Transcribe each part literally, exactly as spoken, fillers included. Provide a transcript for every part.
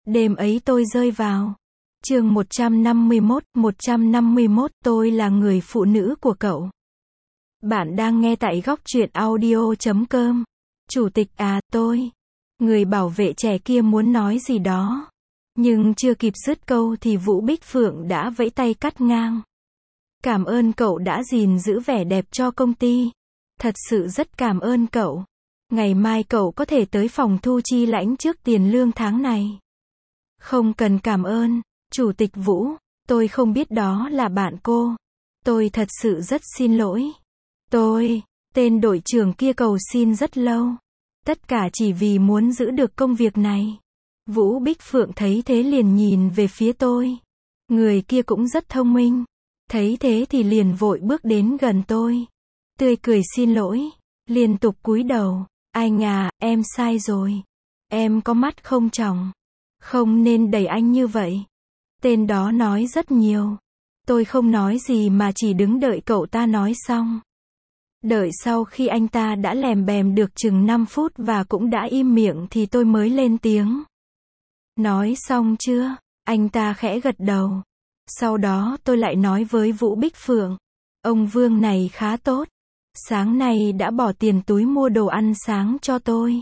Đêm ấy tôi rơi vào. Chương một trăm năm mươi mốt, một trăm năm mươi mốt, tôi là người phụ nữ của cậu. Bạn đang nghe tại góc truyện audio chấm com. Chủ tịch à, tôi. Người bảo vệ trẻ kia muốn nói gì đó. Nhưng chưa kịp dứt câu thì Vũ Bích Phượng đã vẫy tay cắt ngang. Cảm ơn cậu đã gìn giữ vẻ đẹp cho công ty. Thật sự rất cảm ơn cậu. Ngày mai cậu có thể tới phòng thu chi lãnh trước tiền lương tháng này. Không cần cảm ơn, Chủ tịch Vũ, tôi không biết đó là bạn cô. Tôi thật sự rất xin lỗi. Tôi, tên đội trưởng kia cầu xin rất lâu. Tất cả chỉ vì muốn giữ được công việc này. Vũ Bích Phượng thấy thế liền nhìn về phía tôi. Người kia cũng rất thông minh. Thấy thế thì liền vội bước đến gần tôi. Tươi cười xin lỗi, liên tục cúi đầu. Anh à, em sai rồi. Em có mắt không tròng. Không nên đẩy anh như vậy. Tên đó nói rất nhiều. Tôi không nói gì mà chỉ đứng đợi cậu ta nói xong. Đợi sau khi anh ta đã lèm bèm được chừng năm phút và cũng đã im miệng thì tôi mới lên tiếng. Nói xong chưa? Anh ta khẽ gật đầu. Sau đó tôi lại nói với Vũ Bích Phượng. Ông Vương này khá tốt. Sáng nay đã bỏ tiền túi mua đồ ăn sáng cho tôi.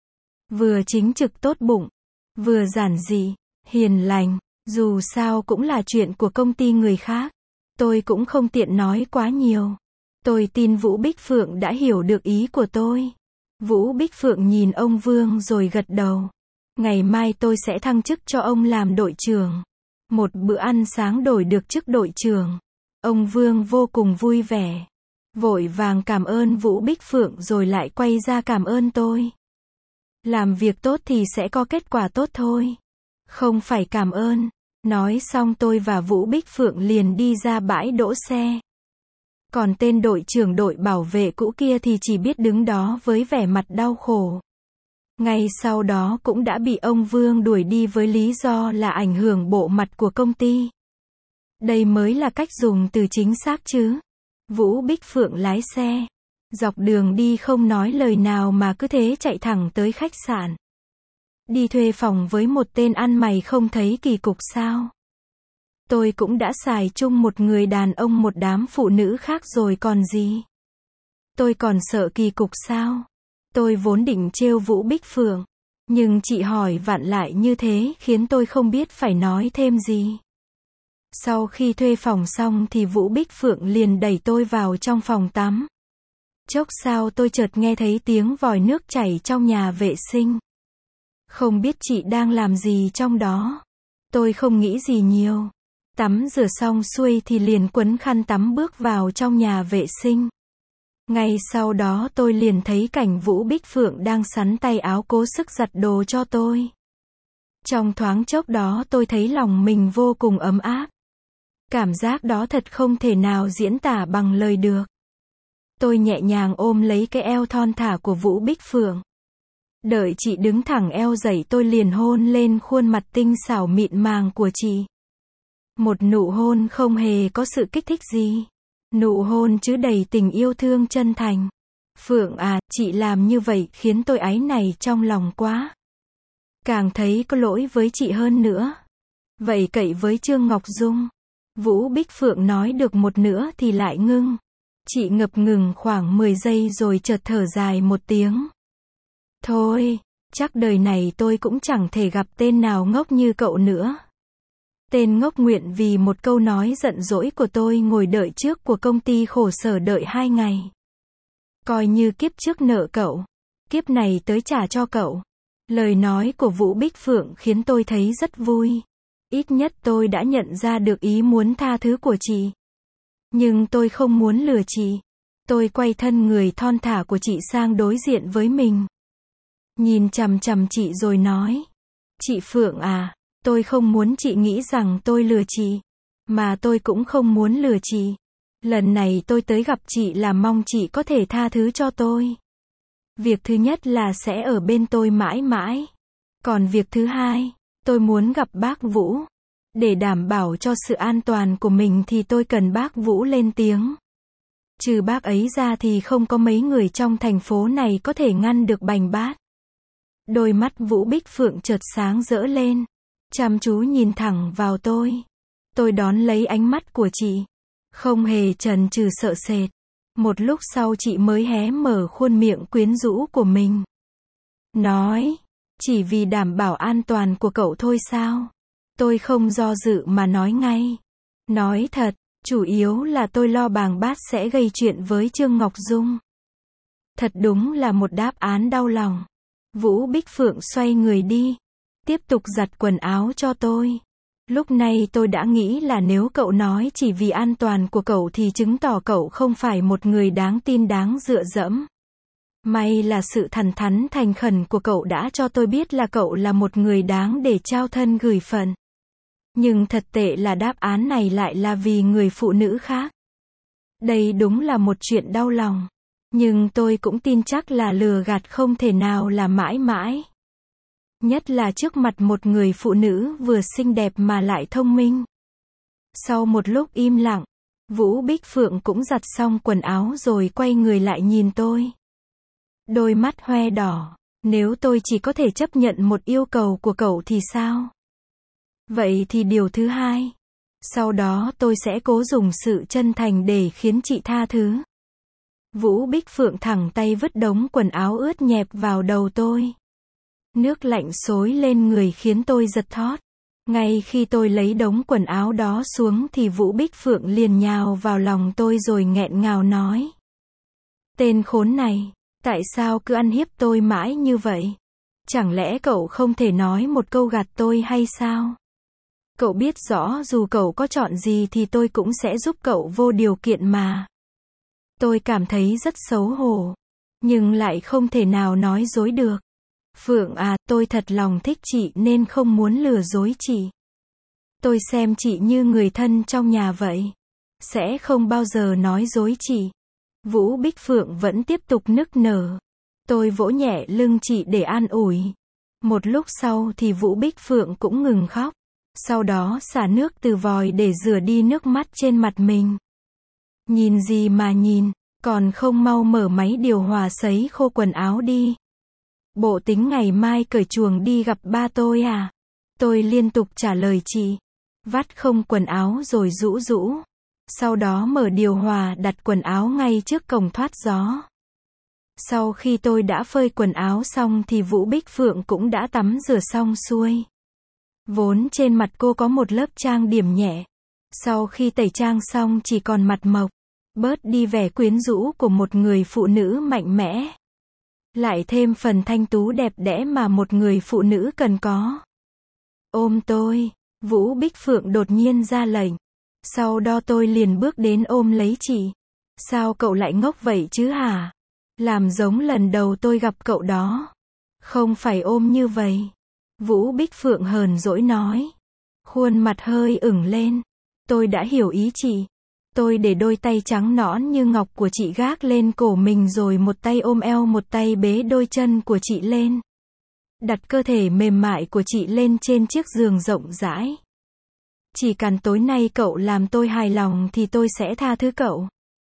Vừa chính trực tốt bụng, vừa giản dị, hiền lành. Dù sao cũng là chuyện của công ty người khác. Tôi cũng không tiện nói quá nhiều. Tôi tin Vũ Bích Phượng đã hiểu được ý của tôi. Vũ Bích Phượng nhìn ông Vương rồi gật đầu. Ngày mai tôi sẽ thăng chức cho ông làm đội trưởng. Một bữa ăn sáng đổi được chức đội trưởng. Ông Vương vô cùng vui vẻ. Vội vàng cảm ơn Vũ Bích Phượng rồi lại quay ra cảm ơn tôi. Làm việc tốt thì sẽ có kết quả tốt thôi. Không phải cảm ơn. Nói xong tôi và Vũ Bích Phượng liền đi ra bãi đỗ xe. Còn tên đội trưởng đội bảo vệ cũ kia thì chỉ biết đứng đó với vẻ mặt đau khổ. Ngay sau đó cũng đã bị ông Vương đuổi đi với lý do là ảnh hưởng bộ mặt của công ty. Đây mới là cách dùng từ chính xác chứ. Vũ Bích Phượng lái xe. Dọc đường đi không nói lời nào mà cứ thế chạy thẳng tới khách sạn. Đi thuê phòng với một tên ăn mày không thấy kỳ cục sao? Tôi cũng đã xài chung một người đàn ông một đám phụ nữ khác rồi còn gì? Tôi còn sợ kỳ cục sao? Tôi vốn định trêu Vũ Bích Phượng. Nhưng chị hỏi vặn lại như thế khiến tôi không biết phải nói thêm gì. Sau khi thuê phòng xong thì Vũ Bích Phượng liền đẩy tôi vào trong phòng tắm. Chốc sau tôi chợt nghe thấy tiếng vòi nước chảy trong nhà vệ sinh. Không biết chị đang làm gì trong đó. Tôi không nghĩ gì nhiều. Tắm rửa xong xuôi thì liền quấn khăn tắm bước vào trong nhà vệ sinh. Ngay sau đó tôi liền thấy cảnh Vũ Bích Phượng đang xắn tay áo cố sức giặt đồ cho tôi. Trong thoáng chốc đó tôi thấy lòng mình vô cùng ấm áp. Cảm giác đó thật không thể nào diễn tả bằng lời được. Tôi nhẹ nhàng ôm lấy cái eo thon thả của Vũ Bích Phượng. Đợi chị đứng thẳng eo dậy tôi liền hôn lên khuôn mặt tinh xảo mịn màng của chị. Một nụ hôn không hề có sự kích thích gì. Nụ hôn chứa đầy tình yêu thương chân thành. Phượng à, chị làm như vậy khiến tôi áy náy trong lòng quá. Càng thấy có lỗi với chị hơn nữa. Vậy cậy với Trương Ngọc Dung. Vũ Bích Phượng nói được một nửa thì lại ngưng. Chị ngập ngừng khoảng mười giây rồi chợt thở dài một tiếng. Thôi, chắc đời này tôi cũng chẳng thể gặp tên nào ngốc như cậu nữa. Tên ngốc nguyện vì một câu nói giận dỗi của tôi ngồi đợi trước của công ty khổ sở đợi hai ngày. Coi như kiếp trước nợ cậu, kiếp này tới trả cho cậu. Lời nói của Vũ Bích Phượng khiến tôi thấy rất vui. Ít nhất tôi đã nhận ra được ý muốn tha thứ của chị. Nhưng tôi không muốn lừa chị. Tôi quay thân người thon thả của chị sang đối diện với mình. Nhìn chằm chằm chị rồi nói. Chị Phượng à, tôi không muốn chị nghĩ rằng tôi lừa chị. Mà tôi cũng không muốn lừa chị. Lần này tôi tới gặp chị là mong chị có thể tha thứ cho tôi. Việc thứ nhất là sẽ ở bên tôi mãi mãi. Còn việc thứ hai, tôi muốn gặp bác Vũ. Để đảm bảo cho sự an toàn của mình thì tôi cần bác Vũ lên tiếng. Trừ bác ấy ra thì không có mấy người trong thành phố này có thể ngăn được Bành Bát. Đôi mắt Vũ Bích Phượng chợt sáng rỡ lên. chăm chú nhìn thẳng vào tôi. Tôi đón lấy ánh mắt của chị, không hề chần chừ sợ sệt. Một lúc sau chị mới hé mở khuôn miệng quyến rũ của mình. Nói, chỉ vì đảm bảo an toàn của cậu thôi sao? Tôi không do dự mà nói ngay. Nói thật, chủ yếu là tôi lo bàng bát sẽ gây chuyện với Trương Ngọc Dung. Thật đúng là một đáp án đau lòng. Vũ Bích Phượng xoay người đi, tiếp tục giặt quần áo cho tôi. Lúc này tôi đã nghĩ là nếu cậu nói chỉ vì an toàn của cậu thì chứng tỏ cậu không phải một người đáng tin đáng dựa dẫm. May là sự thẳng thắn thành khẩn của cậu đã cho tôi biết là cậu là một người đáng để trao thân gửi phận. Nhưng thật tệ là đáp án này lại là vì người phụ nữ khác. Đây đúng là một chuyện đau lòng. Nhưng tôi cũng tin chắc là lừa gạt không thể nào là mãi mãi. Nhất là trước mặt một người phụ nữ vừa xinh đẹp mà lại thông minh. Sau một lúc im lặng, Vũ Bích Phượng cũng giặt xong quần áo rồi quay người lại nhìn tôi. Đôi mắt hoe đỏ, nếu tôi chỉ có thể chấp nhận một yêu cầu của cậu thì sao? Vậy thì điều thứ hai. Sau đó tôi sẽ cố dùng sự chân thành để khiến chị tha thứ. Vũ Bích Phượng thẳng tay vứt đống quần áo ướt nhẹp vào đầu tôi. Nước lạnh xối lên người khiến tôi giật thót. Ngay khi tôi lấy đống quần áo đó xuống thì Vũ Bích Phượng liền nhào vào lòng tôi rồi nghẹn ngào nói. Tên khốn này, tại sao cứ ăn hiếp tôi mãi như vậy? Chẳng lẽ cậu không thể nói một câu gạt tôi hay sao? Cậu biết rõ dù cậu có chọn gì thì tôi cũng sẽ giúp cậu vô điều kiện mà. Tôi cảm thấy rất xấu hổ, nhưng lại không thể nào nói dối được. Phượng à, tôi thật lòng thích chị nên không muốn lừa dối chị. Tôi xem chị như người thân trong nhà vậy. Sẽ không bao giờ nói dối chị. Vũ Bích Phượng vẫn tiếp tục nức nở. Tôi vỗ nhẹ lưng chị để an ủi. Một lúc sau thì Vũ Bích Phượng cũng ngừng khóc. Sau đó xả nước từ vòi để rửa đi nước mắt trên mặt mình. Nhìn gì mà nhìn, còn không mau mở máy điều hòa sấy khô quần áo đi. Bộ tính ngày mai cởi chuồng đi gặp ba tôi à? Tôi liên tục trả lời chị. Vắt không quần áo rồi rũ rũ. Sau đó mở điều hòa đặt quần áo ngay trước cổng thoát gió. Sau khi tôi đã phơi quần áo xong thì Vũ Bích Phượng cũng đã tắm rửa xong xuôi. Vốn trên mặt cô có một lớp trang điểm nhẹ. Sau khi tẩy trang xong chỉ còn mặt mộc. Bớt đi vẻ quyến rũ của một người phụ nữ mạnh mẽ. Lại thêm phần thanh tú đẹp đẽ mà một người phụ nữ cần có. Ôm tôi, Vũ Bích Phượng đột nhiên ra lệnh. Sau đó tôi liền bước đến ôm lấy chị. Sao cậu lại ngốc vậy chứ hả? Làm giống lần đầu tôi gặp cậu đó. Không phải ôm như vậy. Vũ Bích Phượng hờn dỗi nói. Khuôn mặt hơi ửng lên. Tôi đã hiểu ý chị. Tôi để đôi tay trắng nõn như ngọc của chị gác lên cổ mình rồi một tay ôm eo một tay bế đôi chân của chị lên. Đặt cơ thể mềm mại của chị lên trên chiếc giường rộng rãi. Chỉ cần tối nay cậu làm tôi hài lòng thì tôi sẽ tha thứ cậu.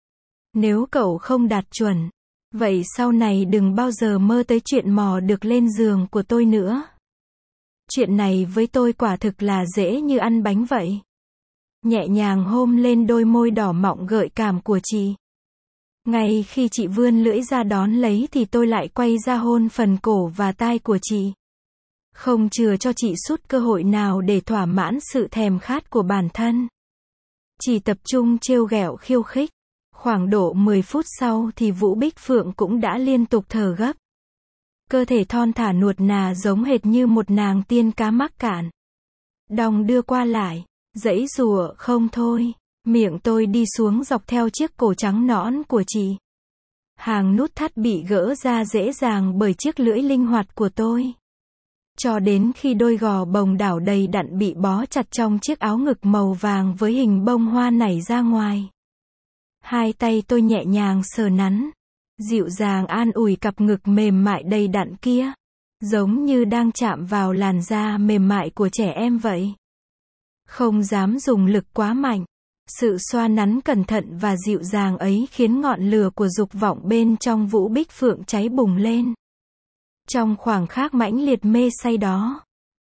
Nếu cậu không đạt chuẩn, vậy sau này đừng bao giờ mơ tới chuyện mò được lên giường của tôi nữa. Chuyện này với tôi quả thực là dễ như ăn bánh vậy. Nhẹ nhàng hôn lên đôi môi đỏ mọng gợi cảm của chị. Ngay khi chị vươn lưỡi ra đón lấy thì tôi lại quay ra hôn phần cổ và tai của chị. Không chừa cho chị sút cơ hội nào để thỏa mãn sự thèm khát của bản thân. Chỉ tập trung trêu ghẹo khiêu khích. Khoảng độ mười phút sau thì Vũ Bích Phượng cũng đã liên tục thở gấp. Cơ thể thon thả nuột nà giống hệt như một nàng tiên cá mắc cạn. Đong đưa qua lại, giãy giụa không thôi. Miệng tôi đi xuống dọc theo chiếc cổ trắng nõn của chị. Hàng nút thắt bị gỡ ra dễ dàng bởi chiếc lưỡi linh hoạt của tôi. Cho đến khi đôi gò bồng đảo đầy đặn bị bó chặt trong chiếc áo ngực màu vàng với hình bông hoa nảy ra ngoài. Hai tay tôi nhẹ nhàng sờ nắn, dịu dàng an ủi cặp ngực mềm mại đầy đặn kia. Giống như đang chạm vào làn da mềm mại của trẻ em vậy. Không dám dùng lực quá mạnh. Sự xoa nắn cẩn thận và dịu dàng ấy khiến ngọn lửa của dục vọng bên trong Vũ Bích Phượng cháy bùng lên. Trong khoảng khắc mãnh liệt mê say đó,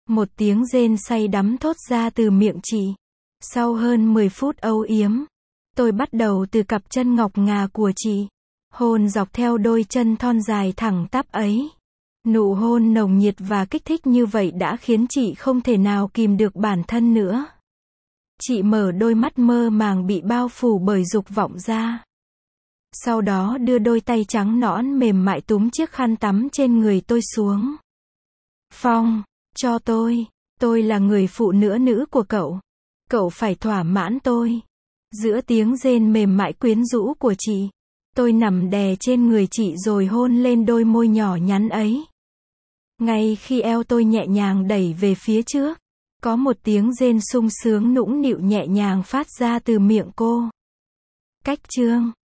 Một tiếng rên say đắm thốt ra từ miệng chị. Sau hơn mười phút âu yếm, tôi bắt đầu từ cặp chân ngọc ngà của chị, hôn dọc theo đôi chân thon dài thẳng tắp ấy. Nụ hôn nồng nhiệt và kích thích như vậy đã khiến chị không thể nào kìm được bản thân nữa. Chị mở đôi mắt mơ màng bị bao phủ bởi dục vọng ra. Sau đó đưa đôi tay trắng nõn mềm mại túm chiếc khăn tắm trên người tôi xuống. Phong, cho tôi, tôi là người phụ nữ nữ của cậu. Cậu phải thỏa mãn tôi. Giữa tiếng rên mềm mại quyến rũ của chị, tôi nằm đè trên người chị rồi hôn lên đôi môi nhỏ nhắn ấy. Ngay khi eo tôi nhẹ nhàng đẩy về phía trước, có một tiếng rên sung sướng nũng nịu nhẹ nhàng phát ra từ miệng cô. Cách chương